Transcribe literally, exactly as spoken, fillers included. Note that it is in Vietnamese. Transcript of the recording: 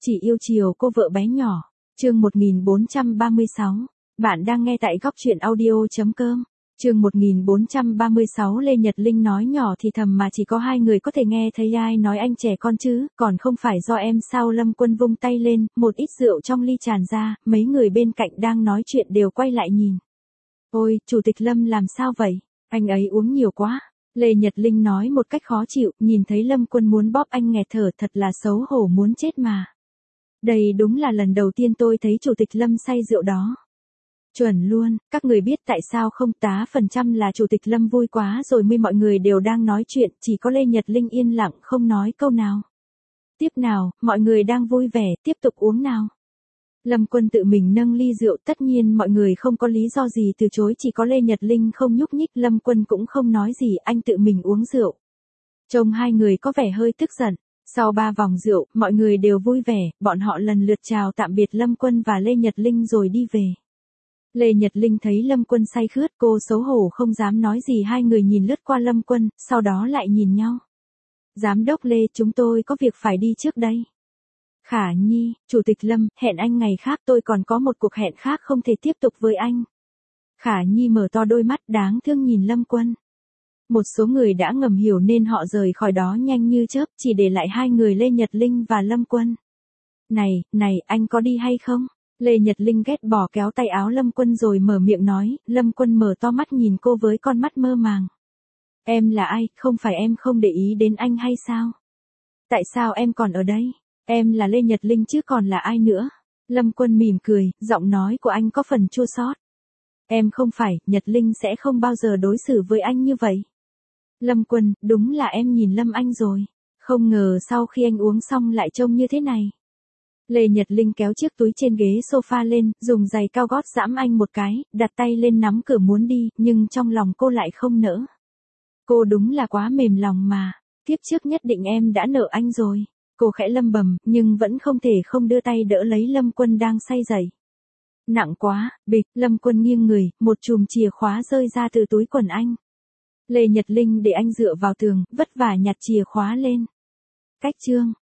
Chỉ yêu chiều cô vợ bé nhỏ. Chương một nghìn bốn trăm ba mươi sáu. Bạn đang nghe tại góc truyện audio.com. Chương một nghìn bốn trăm ba mươi sáu. Lê Nhật Linh nói nhỏ thì thầm mà chỉ có hai người có thể nghe thấy, ai nói anh trẻ con chứ, còn không phải do em sao? Lâm Quân vung tay lên, một ít rượu trong ly tràn ra, mấy người bên cạnh đang nói chuyện đều quay lại nhìn. Ôi, Chủ tịch Lâm làm sao vậy? Anh ấy uống nhiều quá. Lê Nhật Linh nói một cách khó chịu, nhìn thấy Lâm Quân muốn bóp anh nghẹt thở, thật là xấu hổ muốn chết mà. Đây đúng là lần đầu tiên tôi thấy Chủ tịch Lâm say rượu đó. Chuẩn luôn, các người biết tại sao không? Tá phần trăm là Chủ tịch Lâm vui quá rồi mới, mọi người đều đang nói chuyện, chỉ có Lê Nhật Linh yên lặng không nói câu nào. Tiếp nào, mọi người đang vui vẻ, tiếp tục uống nào. Lâm Quân tự mình nâng ly rượu, tất nhiên mọi người không có lý do gì từ chối, chỉ có Lê Nhật Linh không nhúc nhích. Lâm Quân cũng không nói gì, anh tự mình uống rượu. Trông hai người có vẻ hơi tức giận. Sau ba vòng rượu, mọi người đều vui vẻ, bọn họ lần lượt chào tạm biệt Lâm Quân và Lê Nhật Linh rồi đi về. Lê Nhật Linh thấy Lâm Quân say khướt, cô xấu hổ không dám nói gì. Hai người nhìn lướt qua Lâm Quân, sau đó lại nhìn nhau. Giám đốc Lê, chúng tôi có việc phải đi trước đây. Khả Nhi, Chủ tịch Lâm, hẹn anh ngày khác, tôi còn có một cuộc hẹn khác không thể tiếp tục với anh. Khả Nhi mở to đôi mắt đáng thương nhìn Lâm Quân. Một số người đã ngầm hiểu nên họ rời khỏi đó nhanh như chớp, chỉ để lại hai người Lê Nhật Linh và Lâm Quân. Này, này, anh có đi hay không? Lê Nhật Linh ghét bỏ kéo tay áo Lâm Quân rồi mở miệng nói. Lâm Quân mở to mắt nhìn cô với con mắt mơ màng. Em là ai, không phải em không để ý đến anh hay sao? Tại sao em còn ở đây? Em là Lê Nhật Linh chứ còn là ai nữa? Lâm Quân mỉm cười, giọng nói của anh có phần chua xót. Em không phải, Nhật Linh sẽ không bao giờ đối xử với anh như vậy. Lâm Quân, đúng là em nhìn Lâm anh rồi. Không ngờ sau khi anh uống xong lại trông như thế này. Lê Nhật Linh kéo chiếc túi trên ghế sofa lên, dùng giày cao gót giẫm anh một cái, đặt tay lên nắm cửa muốn đi, nhưng trong lòng cô lại không nỡ. Cô đúng là quá mềm lòng mà, tiếp trước nhất định em đã nợ anh rồi. Cô khẽ lầm bầm, nhưng vẫn không thể không đưa tay đỡ lấy Lâm Quân đang say dậy. Nặng quá, bịch, Lâm Quân nghiêng người, một chùm chìa khóa rơi ra từ túi quần anh. Lê Nhật Linh để anh dựa vào tường, vất vả nhặt chìa khóa lên. Cách chương.